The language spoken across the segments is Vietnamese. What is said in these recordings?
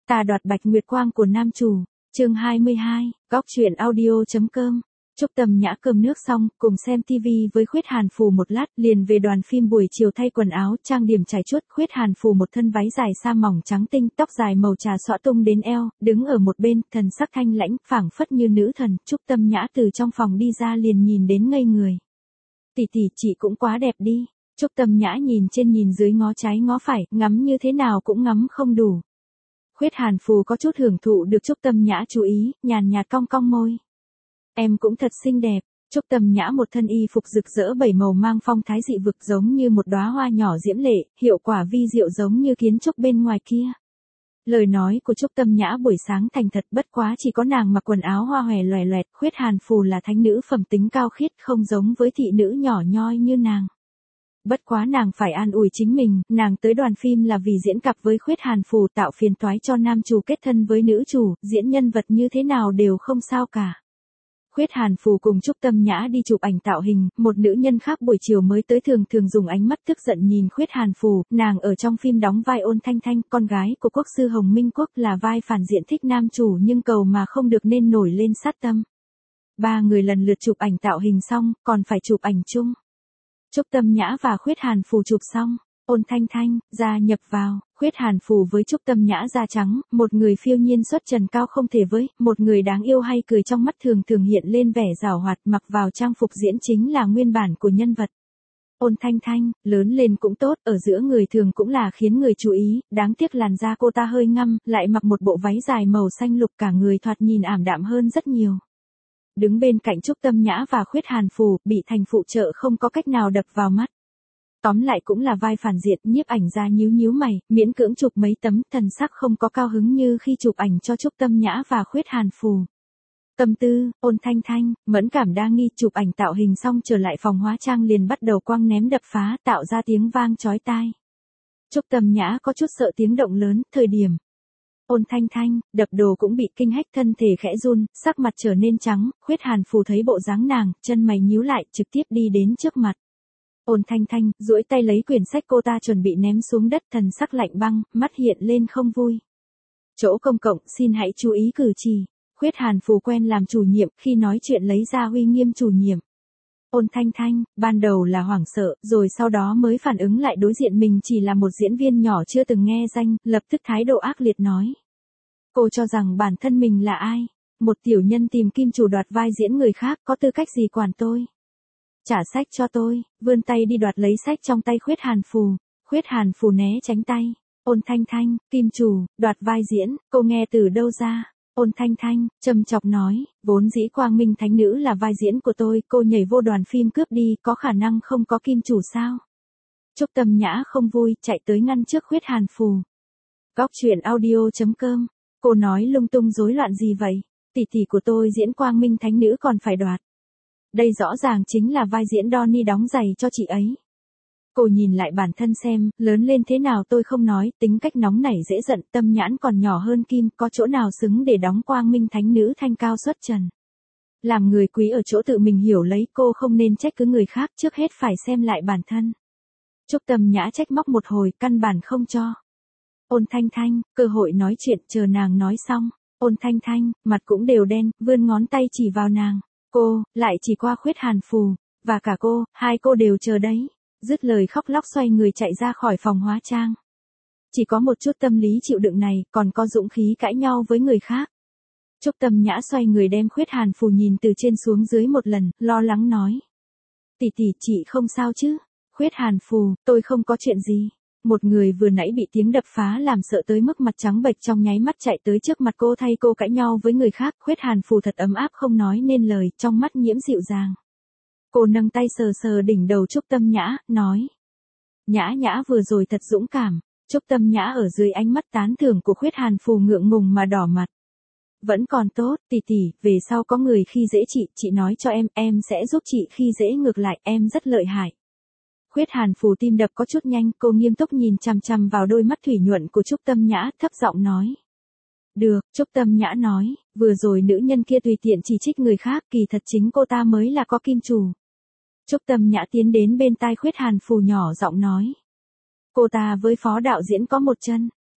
Ta đoạt bạch nguyệt quang của nam chủ. Chương 22, góc truyện audio.com. Trúc Tâm Nhã cơm nước xong, cùng xem TV với Khuyết Hàn Phù một lát, liền về đoàn phim buổi chiều thay quần áo, trang điểm trải chuốt. Khuyết Hàn Phù một thân váy dài sa mỏng trắng tinh, tóc dài màu trà xõa tung đến eo, đứng ở một bên, thần sắc thanh lãnh, phảng phất như nữ thần. Trúc Tâm Nhã từ trong phòng đi ra liền nhìn đến ngây người. Tỷ tỷ, chị cũng quá đẹp đi. Trúc Tâm Nhã nhìn trên nhìn dưới, ngó trái ngó phải, ngắm như thế nào cũng ngắm không đủ. Khuyết Hàn Phù có chút hưởng thụ được Trúc Tâm Nhã chú ý, nhàn nhạt cong cong môi. Em cũng thật xinh đẹp. Trúc Tâm Nhã một thân y phục rực rỡ bảy màu mang phong thái dị vực, giống như một đóa hoa nhỏ diễm lệ, hiệu quả vi diệu giống như kiến trúc bên ngoài kia. Lời nói của Trúc Tâm Nhã buổi sáng thành thật, bất quá chỉ có nàng mặc quần áo hoa hòe loè loẹt. Khuyết Hàn Phù là thánh nữ phẩm tính cao khiết, không giống với thị nữ nhỏ nhoi như nàng. Bất quá nàng phải an ủi chính mình, nàng tới đoàn phim là vì diễn cặp với Khuyết Hàn Phù, tạo phiền toái cho nam chủ kết thân với nữ chủ, diễn nhân vật như thế nào đều không sao cả. Khuyết Hàn Phù cùng Trúc Tâm Nhã đi chụp ảnh tạo hình, một nữ nhân khác buổi chiều mới tới thường dùng ánh mắt tức giận nhìn Khuyết Hàn Phù, nàng ở trong phim đóng vai Ôn Thanh Thanh, con gái của quốc sư Hồng Minh Quốc, là vai phản diện thích nam chủ nhưng cầu mà không được nên nổi lên sát tâm. Ba người lần lượt chụp ảnh tạo hình xong, còn phải chụp ảnh chung. Trúc Tâm Nhã và Khuyết Hàn Phù chụp xong, Ôn Thanh Thanh gia nhập vào. Khuyết Hàn Phù với Trúc Tâm Nhã da trắng, một người phiêu nhiên xuất trần cao không thể với, một người đáng yêu hay cười trong mắt thường hiện lên vẻ giảo hoạt, mặc vào trang phục diễn chính là nguyên bản của nhân vật. Ôn Thanh Thanh, lớn lên cũng tốt, ở giữa người thường cũng là khiến người chú ý, đáng tiếc làn da cô ta hơi ngăm, lại mặc một bộ váy dài màu xanh lục, cả người thoạt nhìn ảm đạm hơn rất nhiều. Đứng bên cạnh Trúc Tâm Nhã và Khuyết Hàn Phù, bị thành phụ trợ không có cách nào đập vào mắt. Tóm lại cũng là vai phản diện. Nhiếp ảnh gia nhíu mày, miễn cưỡng chụp mấy tấm, thần sắc không có cao hứng như khi chụp ảnh cho Trúc Tâm Nhã và Khuyết Hàn Phù. Tâm tư, Ôn Thanh Thanh, mẫn cảm đa nghi. Chụp ảnh tạo hình xong trở lại phòng hóa trang liền bắt đầu quăng ném đập phá, tạo ra tiếng vang chói tai. Trúc Tâm Nhã có chút sợ tiếng động lớn, thời điểm Ôn Thanh Thanh đập đồ cũng bị kinh hách, thân thể khẽ run, sắc mặt trở nên trắng. Khuyết Hàn Phù thấy bộ dáng nàng, chân mày nhíu lại, trực tiếp đi đến trước mặt Ôn Thanh Thanh, duỗi tay lấy quyển sách cô ta chuẩn bị ném xuống đất, thần sắc lạnh băng, mắt hiện lên không vui. Chỗ công cộng, xin hãy chú ý cử chỉ. Khuyết Hàn Phù quen làm chủ nhiệm, khi nói chuyện lấy ra uy nghiêm chủ nhiệm. Ôn Thanh Thanh, ban đầu là hoảng sợ, rồi sau đó mới phản ứng lại đối diện mình chỉ là một diễn viên nhỏ chưa từng nghe danh, lập tức thái độ ác liệt nói. Cô cho rằng bản thân mình là ai? Một tiểu nhân tìm kim chủ đoạt vai diễn người khác, có tư cách gì quản tôi? Trả sách cho tôi, vươn tay đi đoạt lấy sách trong tay Khuyết Hàn Phù. Khuyết Hàn Phù né tránh tay. Ôn Thanh Thanh, kim chủ, đoạt vai diễn, cô nghe từ đâu ra? Ôn Thanh Thanh, châm chọc nói, vốn dĩ Quang Minh Thánh Nữ là vai diễn của tôi, cô nhảy vô đoàn phim cướp đi, có khả năng không có kim chủ sao? Trúc Tâm Nhã không vui, chạy tới ngăn trước Khuyết Hàn Phù. Góc truyện audio.com. Cô nói lung tung rối loạn gì vậy? Tỷ tỷ của tôi diễn Quang Minh Thánh Nữ còn phải đoạt. Đây rõ ràng chính là vai diễn Donnie đóng giày cho chị ấy. Cô nhìn lại bản thân xem, lớn lên thế nào tôi không nói, tính cách nóng nảy dễ giận, tâm nhãn còn nhỏ hơn Kim, có chỗ nào xứng để đóng Quang Minh Thánh Nữ thanh cao xuất trần. Làm người quý ở chỗ tự mình hiểu lấy, cô không nên trách cứ người khác, trước hết phải xem lại bản thân. Trúc Tâm Nhã trách móc một hồi, căn bản không cho Ôn Thanh Thanh cơ hội nói chuyện, chờ nàng nói xong. Ôn Thanh Thanh, mặt cũng đều đen, vươn ngón tay chỉ vào nàng. Cô, lại chỉ qua Khuyết Hàn Phù, và cả cô, hai cô đều chờ đấy. Dứt lời khóc lóc xoay người chạy ra khỏi phòng hóa trang. Chỉ có một chút tâm lý chịu đựng này, còn có dũng khí cãi nhau với người khác. Trúc Tâm Nhã xoay người đem Khuyết Hàn Phù nhìn từ trên xuống dưới một lần, lo lắng nói. Tỷ tỷ, chị không sao chứ? Khuyết Hàn Phù, tôi không có chuyện gì. Một người vừa nãy bị tiếng đập phá làm sợ tới mức mặt trắng bệch, trong nháy mắt chạy tới trước mặt cô thay cô cãi nhau với người khác. Khuyết Hàn Phù thật ấm áp không nói nên lời, trong mắt nhiễm dịu dàng. Cô nâng tay sờ đỉnh đầu Trúc Tâm Nhã, nói. Nhã Nhã vừa rồi thật dũng cảm. Trúc Tâm Nhã ở dưới ánh mắt tán thưởng của Khuyết Hàn Phù ngượng ngùng mà đỏ mặt. Vẫn còn tốt, tỷ tỷ, về sau có người khi dễ chị nói cho em sẽ giúp chị khi dễ ngược lại, em rất lợi hại. Khuyết Hàn Phù tim đập có chút nhanh, cô nghiêm túc nhìn chằm vào đôi mắt thủy nhuận của Trúc Tâm Nhã, thấp giọng nói. Được, Trúc Tâm Nhã nói, vừa rồi nữ nhân kia tùy tiện chỉ trích người khác, kỳ thật chính cô ta mới là có kim chủ. Trúc Tâm Nhã tiến đến bên tai Khuyết Hàn Phù nhỏ giọng nói. Cô ta với phó đạo diễn có một chân.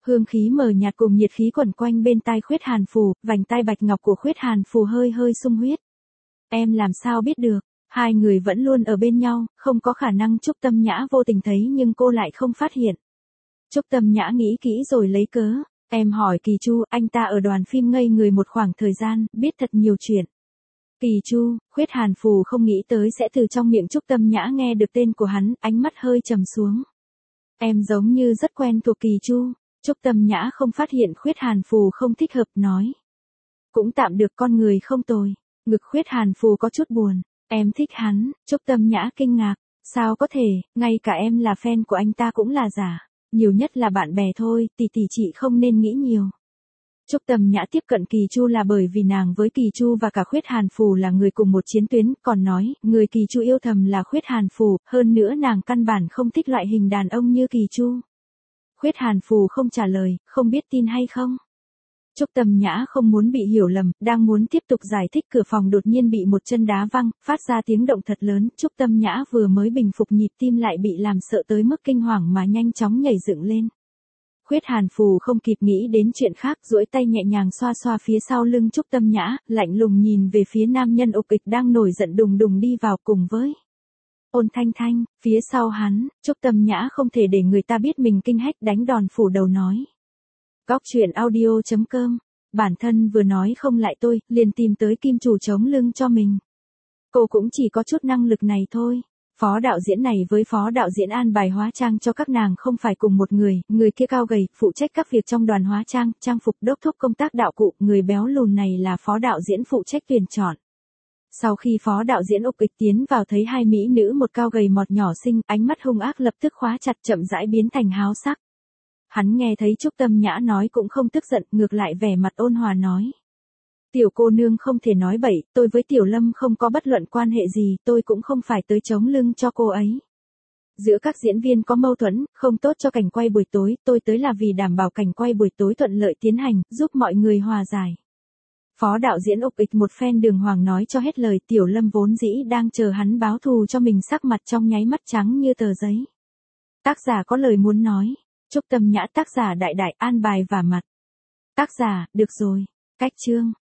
Hương khí mờ nhạt cùng nhiệt khí quẩn quanh bên tai Khuyết Hàn Phù, vành tai bạch ngọc của Khuyết Hàn Phù hơi hơi sung huyết. Em làm sao biết được, hai người vẫn luôn ở bên nhau, không có khả năng Trúc Tâm Nhã vô tình thấy nhưng cô lại không phát hiện. Trúc Tâm Nhã nghĩ kỹ rồi lấy cớ, em hỏi Kỳ Chu, anh ta ở đoàn phim ngây người một khoảng thời gian, biết thật nhiều chuyện. Kỳ Chu, Khuyết Hàn Phù không nghĩ tới sẽ từ trong miệng Trúc Tâm Nhã nghe được tên của hắn, ánh mắt hơi trầm xuống. Em giống như rất quen thuộc Kỳ Chu. Trúc Tâm Nhã không phát hiện Khuyết Hàn Phù không thích hợp nói. Cũng tạm được, con người không tồi. Ngực Khuyết Hàn Phù có chút buồn. Em thích hắn. Trúc Tâm Nhã kinh ngạc. Sao có thể, ngay cả em là fan của anh ta cũng là giả. Nhiều nhất là bạn bè thôi, tỷ chị không nên nghĩ nhiều. Trúc Tâm Nhã tiếp cận Kỳ Chu là bởi vì nàng với Kỳ Chu và cả Khuyết Hàn Phù là người cùng một chiến tuyến, còn nói, người Kỳ Chu yêu thầm là Khuyết Hàn Phù, hơn nữa nàng căn bản không thích loại hình đàn ông như Kỳ Chu. Khuyết Hàn Phù không trả lời, không biết tin hay không. Trúc Tâm Nhã không muốn bị hiểu lầm, đang muốn tiếp tục giải thích, cửa phòng đột nhiên bị một chân đá văng, phát ra tiếng động thật lớn. Trúc Tâm Nhã vừa mới bình phục nhịp tim lại bị làm sợ tới mức kinh hoàng mà nhanh chóng nhảy dựng lên. Khuyết Hàn Phù không kịp nghĩ đến chuyện khác, duỗi tay nhẹ nhàng xoa xoa phía sau lưng Trúc Tâm Nhã, lạnh lùng nhìn về phía nam nhân ục ịch đang nổi giận đùng đùng đi vào cùng với Ôn Thanh Thanh. Phía sau hắn, Trúc Tâm Nhã không thể để người ta biết mình kinh hách, đánh đòn phủ đầu nói. Góc truyện audio.com. Bản thân vừa nói không lại tôi, liền tìm tới kim chủ chống lưng cho mình. Cô cũng chỉ có chút năng lực này thôi. Phó đạo diễn này với phó đạo diễn an bài hóa trang cho các nàng không phải cùng một người, người kia cao gầy, phụ trách các việc trong đoàn hóa trang, trang phục, đốc thúc công tác đạo cụ, người béo lùn này là phó đạo diễn phụ trách tuyển chọn. Sau khi phó đạo diễn ục ịch tiến vào thấy hai mỹ nữ, một cao gầy một nhỏ xinh, ánh mắt hung ác lập tức khóa chặt, chậm rãi biến thành háo sắc. Hắn nghe thấy Trúc Tâm Nhã nói cũng không tức giận, ngược lại vẻ mặt ôn hòa nói. Tiểu cô nương không thể nói bậy, tôi với Tiểu Lâm không có bất luận quan hệ gì, tôi cũng không phải tới chống lưng cho cô ấy. Giữa các diễn viên có mâu thuẫn, không tốt cho cảnh quay buổi tối, tôi tới là vì đảm bảo cảnh quay buổi tối thuận lợi tiến hành, giúp mọi người hòa giải. Phó đạo diễn ục ịch một phen đường hoàng nói cho hết lời, Tiểu Lâm vốn dĩ đang chờ hắn báo thù cho mình, sắc mặt trong nháy mắt trắng như tờ giấy. Tác giả có lời muốn nói. Trúc Tâm Nhã, tác giả đại đại, an bài và mặt. Tác giả, được rồi. Cách chương.